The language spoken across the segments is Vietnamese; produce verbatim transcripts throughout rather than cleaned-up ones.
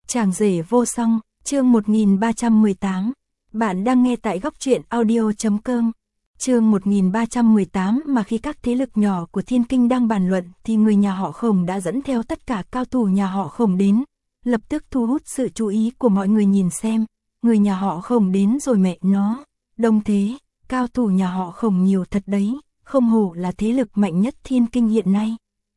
Chàng rể vô song, chương một nghìn ba trăm mười tám. Bạn đang nghe tại góc truyện audio chấm com. Chương một nghìn ba trăm mười tám. Mà khi các thế lực nhỏ của Thiên Kinh đang bàn luận thì người nhà họ Khổng đã dẫn theo tất cả cao thủ nhà họ Khổng đến, lập tức thu hút sự chú ý của mọi người. Nhìn xem, người nhà họ Khổng đến rồi mẹ nó, đông thế, cao thủ nhà họ Khổng nhiều thật đấy, không hổ là thế lực mạnh nhất Thiên Kinh hiện nay.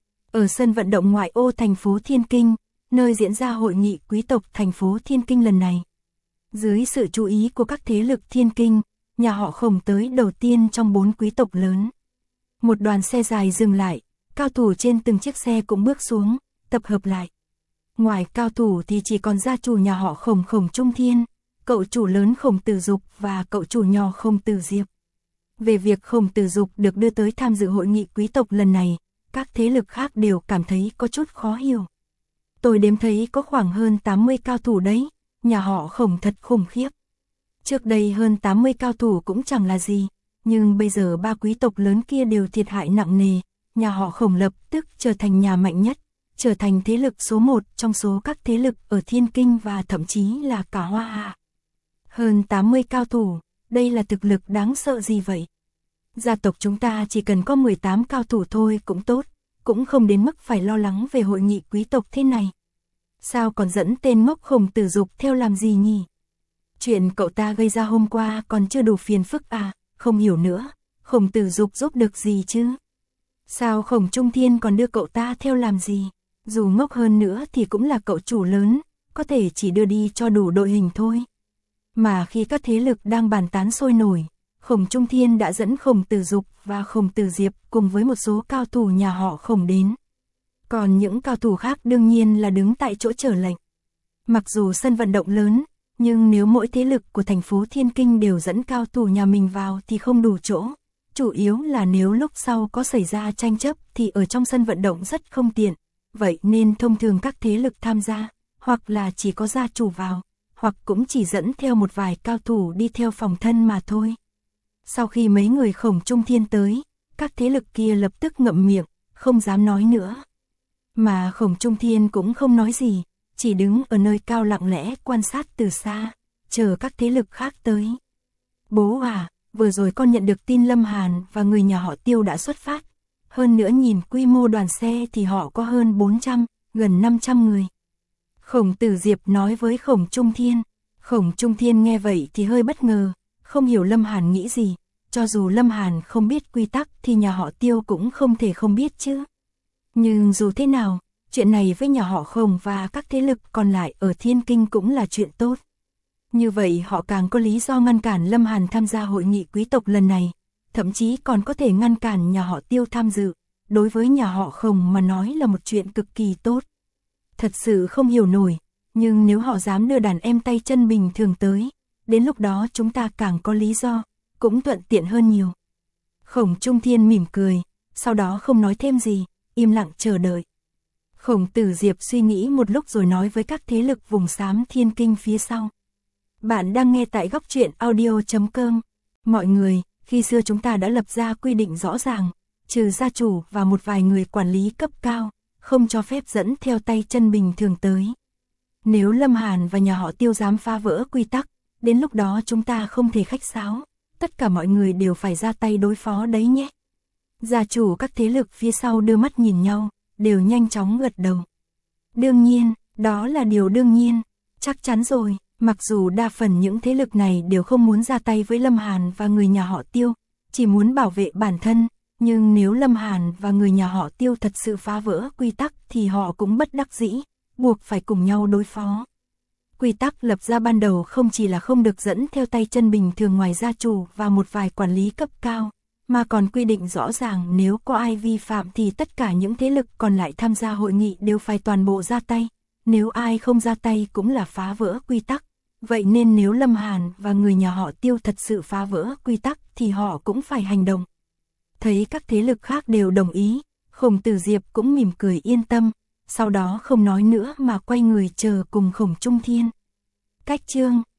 Ở sân vận động ngoại ô thành phố Thiên Kinh, nơi diễn ra hội nghị quý tộc thành phố Thiên Kinh lần này. Dưới sự chú ý của các thế lực Thiên Kinh, nhà họ Khổng tới đầu tiên trong bốn quý tộc lớn. Một đoàn xe dài dừng lại, cao thủ trên từng chiếc xe cũng bước xuống, tập hợp lại. Ngoài cao thủ thì chỉ còn gia chủ nhà họ Khổng Khổng Trung Thiên, cậu chủ lớn Khổng Tử Dục và cậu chủ nhỏ Khổng Tử Diệp. Về việc Khổng Tử Dục được đưa tới tham dự hội nghị quý tộc lần này, các thế lực khác đều cảm thấy có chút khó hiểu. Tôi đếm thấy có khoảng hơn tám mươi cao thủ đấy, nhà họ Khổng thật khủng khiếp. Trước đây hơn tám mươi cao thủ cũng chẳng là gì, nhưng bây giờ ba quý tộc lớn kia đều thiệt hại nặng nề, nhà họ Khổng lập tức trở thành nhà mạnh nhất, trở thành thế lực số một trong số các thế lực ở Thiên Kinh và thậm chí là cả Hoa Hạ. Hơn tám mươi cao thủ, đây là thực lực đáng sợ gì vậy? Gia tộc chúng ta chỉ cần có mười tám cao thủ thôi cũng tốt, cũng không đến mức phải lo lắng về hội nghị quý tộc thế này. Sao còn dẫn tên ngốc Khổng Tử Dục theo làm gì nhỉ? Chuyện cậu ta gây ra hôm qua còn chưa đủ phiền phức à, không hiểu nữa, Khổng Tử Dục giúp được gì chứ? Sao Khổng Trung Thiên còn đưa cậu ta theo làm gì? Dù ngốc hơn nữa thì cũng là cậu chủ lớn, có thể chỉ đưa đi cho đủ đội hình thôi. Mà khi các thế lực đang bàn tán sôi nổi, Khổng Trung Thiên đã dẫn Khổng Tử Dục và Khổng Tử Diệp cùng với một số cao thủ nhà họ Khổng đến. Còn những cao thủ khác đương nhiên là đứng tại chỗ chờ lệnh. Mặc dù sân vận động lớn, nhưng nếu mỗi thế lực của thành phố Thiên Kinh đều dẫn cao thủ nhà mình vào thì không đủ chỗ. Chủ yếu là nếu lúc sau có xảy ra tranh chấp thì ở trong sân vận động rất không tiện. Vậy nên thông thường các thế lực tham gia, hoặc là chỉ có gia chủ vào, hoặc cũng chỉ dẫn theo một vài cao thủ đi theo phòng thân mà thôi. Sau khi mấy người Khổng Trung Thiên tới, các thế lực kia lập tức ngậm miệng, không dám nói nữa. Mà Khổng Trung Thiên cũng không nói gì, chỉ đứng ở nơi cao lặng lẽ quan sát từ xa, chờ các thế lực khác tới. Bố à, vừa rồi con nhận được tin Lâm Hàn và người nhà họ Tiêu đã xuất phát. Hơn nữa nhìn quy mô đoàn xe thì họ có hơn bốn trăm, gần năm trăm người. Khổng Tử Diệp nói với Khổng Trung Thiên. Khổng Trung Thiên nghe vậy thì hơi bất ngờ, không hiểu Lâm Hàn nghĩ gì. Cho dù Lâm Hàn không biết quy tắc thì nhà họ Tiêu cũng không thể không biết chứ. Nhưng dù thế nào, chuyện này với nhà họ Khổng và các thế lực còn lại ở Thiên Kinh cũng là chuyện tốt. Như vậy họ càng có lý do ngăn cản Lâm Hàn tham gia hội nghị quý tộc lần này, thậm chí còn có thể ngăn cản nhà họ Tiêu tham dự. Đối với nhà họ Khổng mà nói là một chuyện cực kỳ tốt. Thật sự không hiểu nổi, nhưng nếu họ dám đưa đàn em tay chân bình thường tới, đến lúc đó chúng ta càng có lý do, cũng thuận tiện hơn nhiều. Khổng Trung Thiên mỉm cười, sau đó không nói thêm gì, im lặng chờ đợi. Khổng Tử Diệp suy nghĩ một lúc rồi nói với các thế lực vùng xám Thiên Kinh phía sau. Bạn đang nghe tại góc truyện audio chấm com. Mọi người, khi xưa chúng ta đã lập ra quy định rõ ràng, trừ gia chủ và một vài người quản lý cấp cao, không cho phép dẫn theo tay chân bình thường tới. Nếu Lâm Hàn và nhà họ Tiêu dám phá vỡ quy tắc, đến lúc đó chúng ta không thể khách sáo, tất cả mọi người đều phải ra tay đối phó đấy nhé. Gia chủ các thế lực phía sau đưa mắt nhìn nhau, đều nhanh chóng gật đầu. Đương nhiên, đó là điều đương nhiên, chắc chắn rồi, mặc dù đa phần những thế lực này đều không muốn ra tay với Lâm Hàn và người nhà họ Tiêu, chỉ muốn bảo vệ bản thân, nhưng nếu Lâm Hàn và người nhà họ Tiêu thật sự phá vỡ quy tắc thì họ cũng bất đắc dĩ, buộc phải cùng nhau đối phó. Quy tắc lập ra ban đầu không chỉ là không được dẫn theo tay chân bình thường ngoài gia chủ và một vài quản lý cấp cao, mà còn quy định rõ ràng nếu có ai vi phạm thì tất cả những thế lực còn lại tham gia hội nghị đều phải toàn bộ ra tay, nếu ai không ra tay cũng là phá vỡ quy tắc. Vậy nên nếu Lâm Hàn và người nhà họ Tiêu thật sự phá vỡ quy tắc thì họ cũng phải hành động. Thấy các thế lực khác đều đồng ý, Khổng Tử Diệp cũng mỉm cười yên tâm, sau đó không nói nữa mà quay người chờ cùng Khổng Trung Thiên. Cách chương